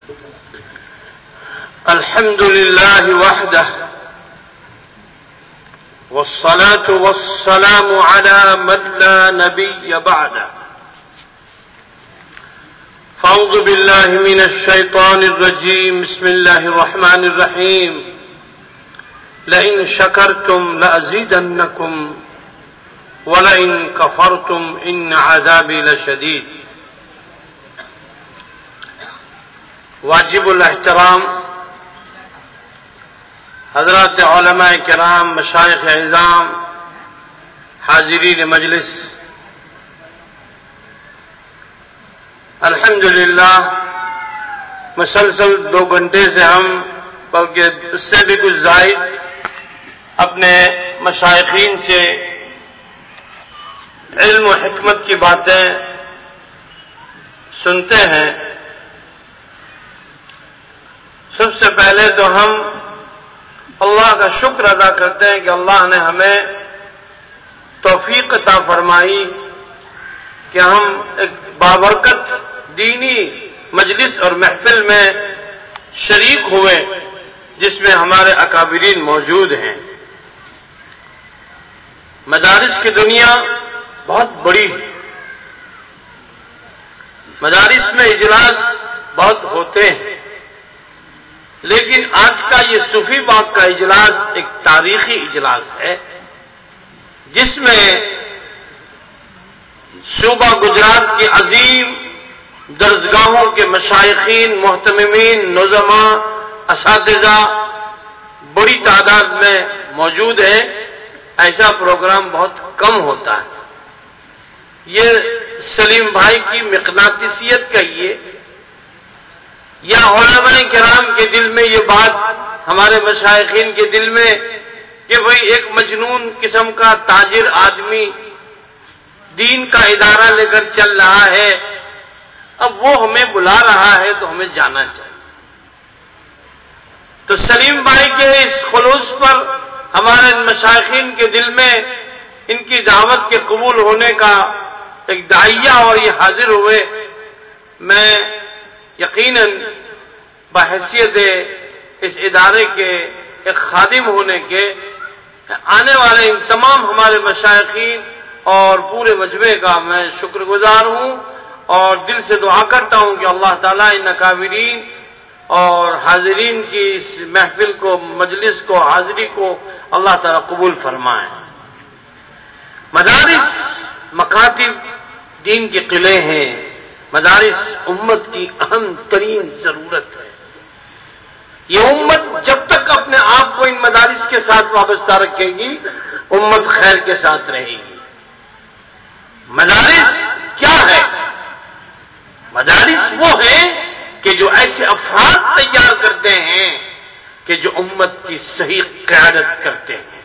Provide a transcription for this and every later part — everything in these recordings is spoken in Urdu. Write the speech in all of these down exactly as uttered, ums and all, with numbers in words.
الحمد لله وحده والصلاة والسلام على من لا نبي بعده فأعوذ بالله من الشيطان الرجيم بسم الله الرحمن الرحيم لئن شكرتم لأزيدنكم ولئن كفرتم إن عذابي لشديد. واجب الاحترام حضرات علماء کرام، مشائخ اعظام، حاضرین مجلس، الحمدللہ مسلسل دو گھنٹے سے ہم بلکہ اس سے بھی کچھ زائد اپنے مشائخین سے علم و حکمت کی باتیں سنتے ہیں. سب سے پہلے تو ہم اللہ کا شکر ادا کرتے ہیں کہ اللہ نے ہمیں توفیق عطا فرمائی کہ ہم ایک بابرکت دینی مجلس اور محفل میں شریک ہوئے جس میں ہمارے اکابرین موجود ہیں. مدارس کی دنیا بہت بڑی ہے، مدارس میں اجلاس بہت ہوتے ہیں، لیکن آج کا یہ صوفی باغ کا اجلاس ایک تاریخی اجلاس ہے جس میں صوبہ گجرات کے عظیم درسگاہوں کے مشائخین، محتممین، نظما، اساتذہ بڑی تعداد میں موجود ہیں. ایسا پروگرام بہت کم ہوتا ہے. یہ سلیم بھائی کی مقناطیسیت کہیے یا علماء کرام کے دل میں یہ بات، ہمارے مشائخین کے دل میں کہ بھئی ایک مجنون قسم کا تاجر آدمی دین کا ادارہ لے کر چل رہا ہے، اب وہ ہمیں بلا رہا ہے تو ہمیں جانا چاہیے. تو سلیم بھائی کے اس خلوص پر ہمارے مشائخین کے دل میں ان کی دعوت کے قبول ہونے کا ایک داعیہ اور یہ حاضر ہوئے. میں یقیناً بحیثیت اس ادارے کے ایک خادم ہونے کے آنے والے ان تمام ہمارے مشائخین اور پورے مجمع کا میں شکر گزار ہوں اور دل سے دعا کرتا ہوں کہ اللہ تعالیٰ ان اکابرین اور حاضرین کی اس محفل کو، مجلس کو، حاضری کو اللہ تعالیٰ قبول فرمائے. مدارس مکاتب دین کے قلعے ہیں. مدارس امت کی اہم ترین ضرورت ہے. یہ امت جب تک اپنے آپ کو ان مدارس کے ساتھ وابستہ رکھے گی، امت خیر کے ساتھ رہے گی. مدارس کیا ہے؟ مدارس وہ ہیں کہ جو ایسے افراد تیار کرتے ہیں کہ جو امت کی صحیح قیادت کرتے ہیں.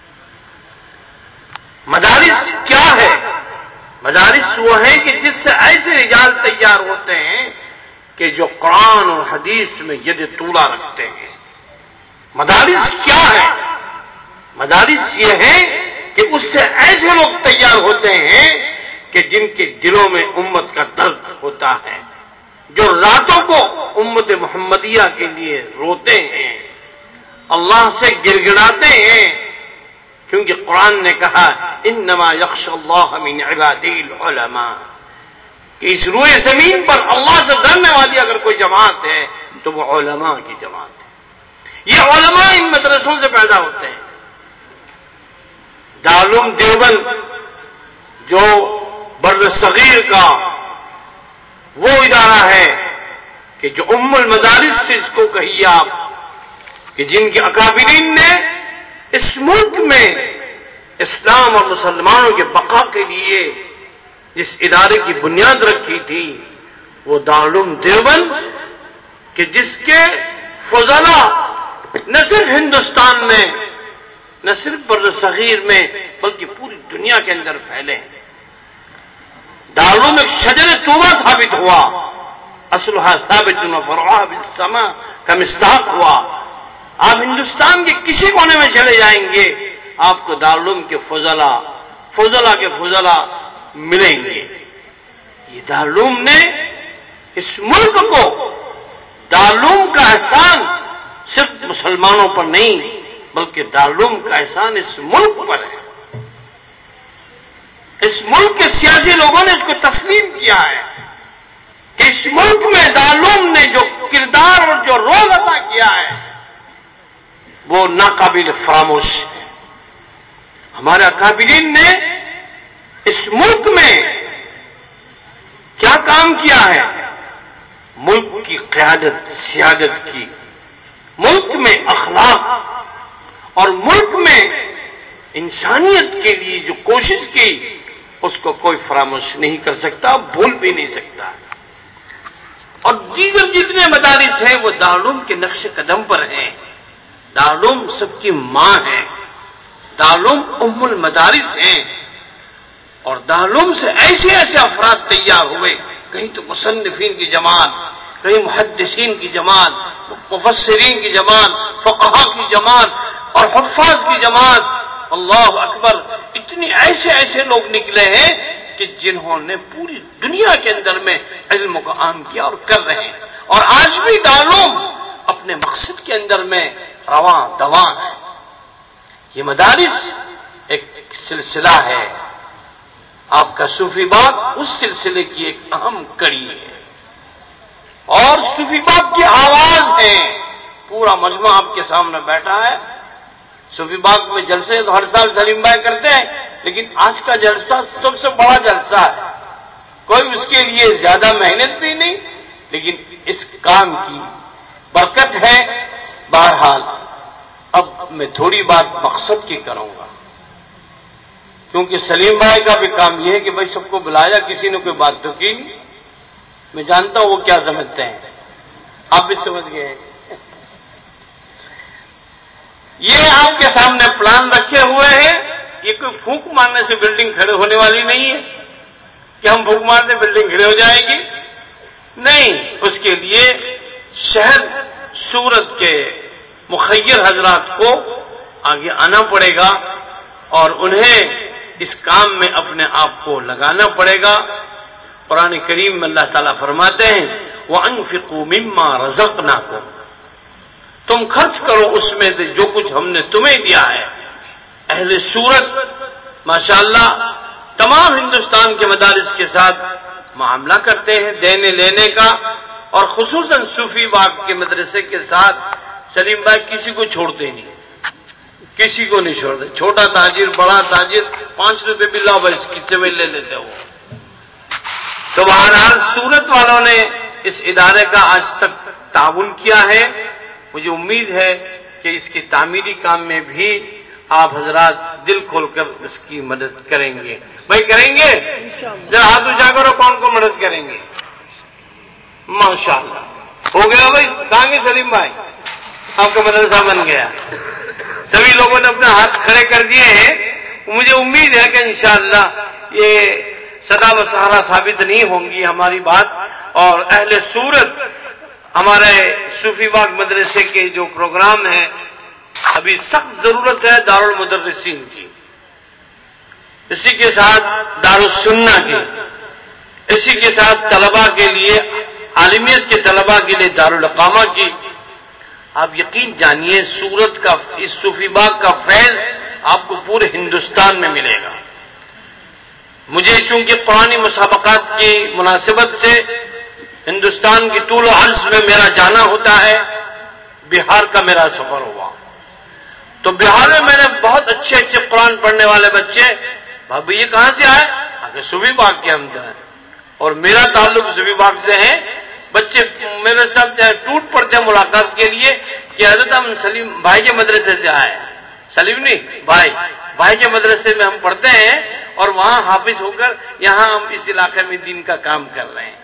مدارس کیا ہے؟ مدارس وہ ہیں کہ جس سے ایسے رجال تیار ہوتے ہیں کہ جو قرآن اور حدیث میں ید طولہ رکھتے ہیں. مدارس کیا ہے؟ مدارس یہ ہے کہ اس سے ایسے لوگ تیار ہوتے ہیں کہ جن کے دلوں میں امت کا درد ہوتا ہے، جو راتوں کو امت محمدیہ کے لیے روتے ہیں، اللہ سے گڑگڑاتے ہیں، کیونکہ قرآن نے کہا انما یخشی اللہ من عبادہ العلماء کہ اس روئے زمین پر اللہ سے ڈرنے والی اگر کوئی جماعت ہے تو وہ علماء کی جماعت ہے. یہ علماء ان مدرسوں سے پیدا ہوتے ہیں. دارالعلوم دیوبند جو بر صغیر کا وہ ادارہ ہے کہ جو ام المدارس سے اس کو کہیے آپ، کہ جن کے اکابرین نے اس ملک میں اسلام اور مسلمانوں کے بقا کے لیے جس ادارے کی بنیاد رکھی تھی وہ دارالعلوم دیوبند، کہ جس کے فضلاء نہ صرف ہندوستان میں، نہ صرف بر صغیر میں، بلکہ پوری دنیا کے اندر پھیلے ہیں. دارالعلوم ایک شجر طوبہ ثابت ہوا، اصلها ثابت و فرعها بالسماء کا مصداق ہوا. آپ ہندوستان کے کسی کونے میں چلے جائیں گے آپ کو دارالعلوم کے فضلاء فضلاء کے فضلاء ملیں گے. یہ دارالعلوم نے اس ملک کو دارالعلوم کا احسان صرف مسلمانوں پر نہیں بلکہ دارالعلوم کا احسان اس ملک پر ہے. اس ملک کے سیاسی لوگوں نے اس کو تسلیم کیا ہے کہ اس ملک میں دارالعلوم نے جو کردار اور جو رول ادا کیا ہے وہ ناقابل فراموش ہے. ہمارے اکابرین نے اس ملک میں کیا کام کیا ہے؟ ملک کی قیادت سیادت کی، ملک میں اخلاق اور ملک میں انسانیت کے لیے جو کوشش کی اس کو کوئی فراموش نہیں کر سکتا، بھول بھی نہیں سکتا. اور دیگر جتنے مدارس ہیں وہ دارالعلوم کے نقش قدم پر ہیں. دارالعلوم سب کی ماں ہے، دارالعلوم ام المدارس ہیں. اور دارالعلوم سے ایسے ایسے افراد تیار ہوئے، کہیں تو مصنفین کی جماعت، کہیں محدثین کی جماعت، مفسرین کی جماعت، فقہا کی جماعت اور حفاظ کی جماعت. اللہ اکبر، اتنے ایسے ایسے لوگ نکلے ہیں کہ جنہوں نے پوری دنیا کے اندر میں علم کو عام کیا اور کر رہے ہیں. اور آج بھی دارالعلوم اپنے مقصد کے اندر میں رواں دواں ہے. یہ مدارس ایک سلسلہ ہے، آپ کا صوفی باغ اس سلسلے کی ایک اہم کڑی ہے. اور صوفی باغ کی آواز ہے. پورا مجمع آپ کے سامنے بیٹھا ہے. صوفی باغ میں جلسے تو ہر سال سلیم بھائی کرتے ہیں، لیکن آج کا جلسہ سب سے بڑا جلسہ ہے. کوئی اس کے لیے زیادہ محنت بھی نہیں، لیکن اس کام کی برکت ہے. بہرحال اب میں تھوڑی بات مقصد کی کروں گا، کیونکہ سلیم بھائی کا بھی کام یہ ہے کہ بھائی سب کو بلایا، کسی نے کوئی بات تو کی نہیں. میں جانتا ہوں وہ کیا سمجھتے ہیں، آپ بھی سمجھ گئے. یہ آپ کے سامنے پلان رکھے ہوئے ہیں. یہ کوئی پھونک مارنے سے بلڈنگ کھڑے ہونے والی نہیں ہے کہ ہم پھونک مارنے بلڈنگ کھڑے ہو جائے گی. نہیں، اس کے لیے شہر سورت کے مخیر حضرات کو آگے آنا پڑے گا اور انہیں اس کام میں اپنے آپ کو لگانا پڑے گا. قرآن کریم میں اللہ تعالیٰ فرماتے ہیں وَأَنفِقُوا مِمَّا رَزَقْنَاكُمْ، تم خرچ کرو اس میں سے جو کچھ ہم نے تمہیں دیا ہے. اہل سورت ماشاءاللہ تمام ہندوستان کے مدارس کے ساتھ معاملہ کرتے ہیں دینے لینے کا، اور خصوصاً صوفی باغ کے مدرسے کے ساتھ سلیم بھائی کسی کو چھوڑتے نہیں، کسی کو نہیں چھوڑتے. چھوٹا تاجر بڑا تاجر پانچ روپے بھی لاؤ بھائی کس سے میں لے لیتے ہو. تو بہرحال سورت والوں نے اس ادارے کا آج تک تعاون کیا ہے. مجھے امید ہے کہ اس کی تعمیری کام میں بھی آپ حضرات دل کھول کر اس کی مدد کریں گے. بھائی کریں گے؟ ذرا ہاتھ اونچا کرو، کون کو مدد کریں گے؟ ماشاءاللہ ہو گیا بھائی. کہاں گے سلیم بھائی؟ آپ کا مدرسہ بن گیا. سبھی لوگوں نے اپنے ہاتھ کھڑے کر دیے ہیں. مجھے امید ہے کہ انشاءاللہ یہ سدا و سہارا ثابت نہیں ہوں گی ہماری بات. اور اہل سورت ہمارے صوفی باغ مدرسے کے جو پروگرام ہیں، ابھی سخت ضرورت ہے دارالمدرسین کی، اسی کے ساتھ دارالسنہ کی، اسی کے ساتھ طلباء کے لیے عالمیت کے طلباء کے لیے دارالاقامہ کی. آپ یقین جانیے سورت کا اس صوفی باغ کا فیض آپ کو پورے ہندوستان میں ملے گا. مجھے چونکہ قرآنی مسابقات کی مناسبت سے ہندوستان کی طول و عرض میں میرا جانا ہوتا ہے، بہار کا میرا سفر ہوا تو بہار میں میں نے بہت اچھے اچھے قرآن پڑھنے والے بچے، بھابھی یہ کہاں سے آئے؟ آگے صوفی باغ کے اندر ہے، اور میرا تعلق صوفی باغ سے ہے. بچے میرے ساتھ ٹوٹ پڑتے ہیں ملاقات کے لیے کہ حضرت ہم سلیم بھائی کے مدرسے سے آئے. سلیم نہیں بھائی، بھائی کے مدرسے میں ہم پڑھتے ہیں اور وہاں حافظ ہو کر یہاں ہم اس علاقے میں دین کا کام کر رہے ہیں.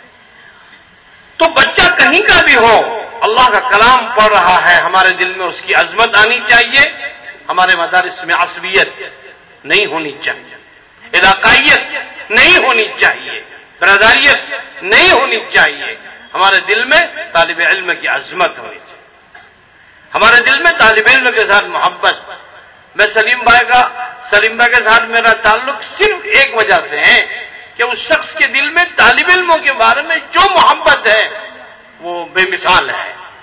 تو بچہ کہیں کا بھی ہو اللہ کا کلام پڑھ رہا ہے، ہمارے دل میں اس کی عظمت آنی چاہیے. ہمارے مدارس میں عصبیت نہیں ہونی چاہیے، علاقائیت نہیں ہونی چاہیے، برادریت نہیں ہونی چاہیے. ہمارے دل میں طالب علم کی عظمت ہونی چاہیے، ہمارے دل میں طالب علم کے ساتھ محبت. میں سلیم بھائی کا سلیم بھائی کے ساتھ میرا تعلق صرف ایک وجہ سے ہے کہ اس شخص کے دل میں طالب علموں کے بارے میں جو محبت ہے وہ بے مثال ہے.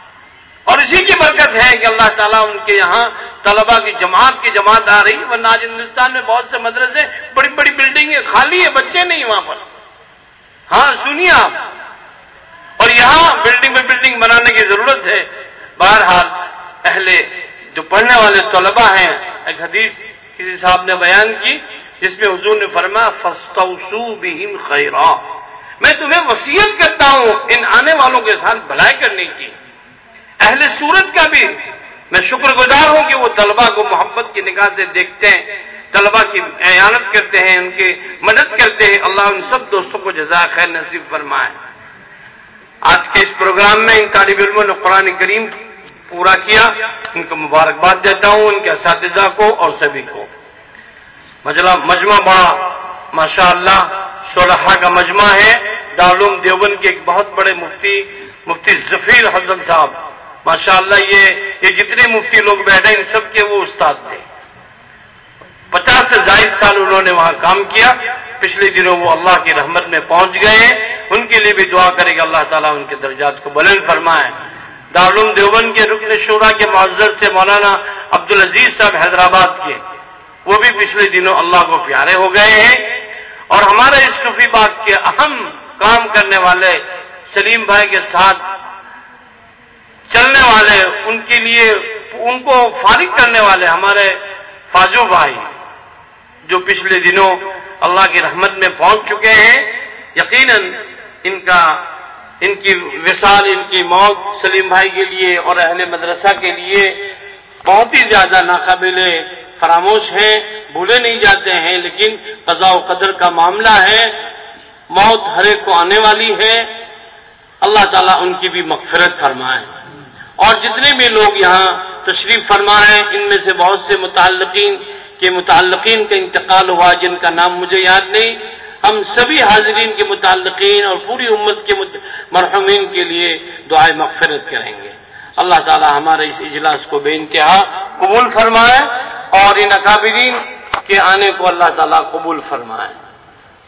اور اسی کی برکت ہے کہ اللہ تعالیٰ ان کے یہاں طلباء کی جماعت کی جماعت آ رہی ہے، ورنہ آج ہندوستان میں بہت سے مدرسے بڑی بڑی بلڈنگیں خالی ہیں، بچے نہیں وہاں پر. ہاں سنیے آپ، اور یہاں بلڈنگ میں بلڈنگ بنانے کی ضرورت ہے. بہرحال اہل جو پڑھنے والے طلباء ہیں، ایک حدیث کسی صاحب نے بیان کی جس میں حضور نے فرمایا فاستوصوا بہم خیرا، میں تمہیں وصیت کرتا ہوں ان آنے والوں کے ساتھ بھلائی کرنے کی. اہل سورت کا بھی میں شکر گزار ہوں کہ وہ طلباء کو محبت کی نگاہ سے دیکھتے ہیں، طلباء کی اعانت کرتے ہیں، ان کی مدد کرتے ہیں. اللہ ان سب دوستوں کو جزائے خیر نصیب فرمائے. آج کے اس پروگرام میں ان طالب علموں نے قرآن کریم پورا کیا، ان کو مبارکباد دیتا ہوں، ان کے اساتذہ کو اور سبھی کو. مجمع بڑا ماشاء اللہ صلحاء کا مجمع ہے. دارالعلوم دیوبند کے ایک بہت بڑے مفتی مفتی ظفیر حسن صاحب ماشاء اللہ، یہ یہ جتنے مفتی لوگ بیٹھے ان سب کے وہ استاد تھے. پچاس سے زائد سال انہوں نے وہاں کام کیا. پچھلے دنوں وہ اللہ کی رحمت میں پہنچ گئے ہیں. ان کے لیے بھی دعا کرے گا اللہ تعالیٰ ان کے درجات کو بلند فرمائے. دارالعلوم دیوبند کے رکن شورا کے معزز سے مولانا عبدالعزیز صاحب حیدرآباد کے، وہ بھی پچھلے دنوں اللہ کو پیارے ہو گئے ہیں. اور ہمارے اس صوفی باغ کے اہم کام کرنے والے سلیم بھائی کے ساتھ چلنے والے، ان کے لیے ان کو فارغ کرنے والے ہمارے فاجو بھائی جو پچھلے دنوں اللہ کی رحمت میں پہنچ چکے ہیں. یقیناً ان کا ان کی وصال، ان کی موت سلیم بھائی کے لیے اور اہل مدرسہ کے لیے بہت ہی زیادہ ناقابل فراموش ہے، بھولے نہیں جاتے ہیں. لیکن قضاء و قدر کا معاملہ ہے، موت ہر ایک کو آنے والی ہے. اللہ تعالیٰ ان کی بھی مغفرت فرمائے. اور جتنے بھی لوگ یہاں تشریف فرما ہیں ان میں سے بہت سے متعلقین کے متعلقین کا انتقال ہوا جن کا نام مجھے یاد نہیں. ہم سبھی حاضرین کے متعلقین اور پوری امت کے مرحومین کے لیے دعائے مغفرت کریں گے. اللہ تعالی ہمارے اس اجلاس کو بے انتہا قبول فرمائے اور ان اکابرین کے آنے کو اللہ تعالی قبول فرمائے.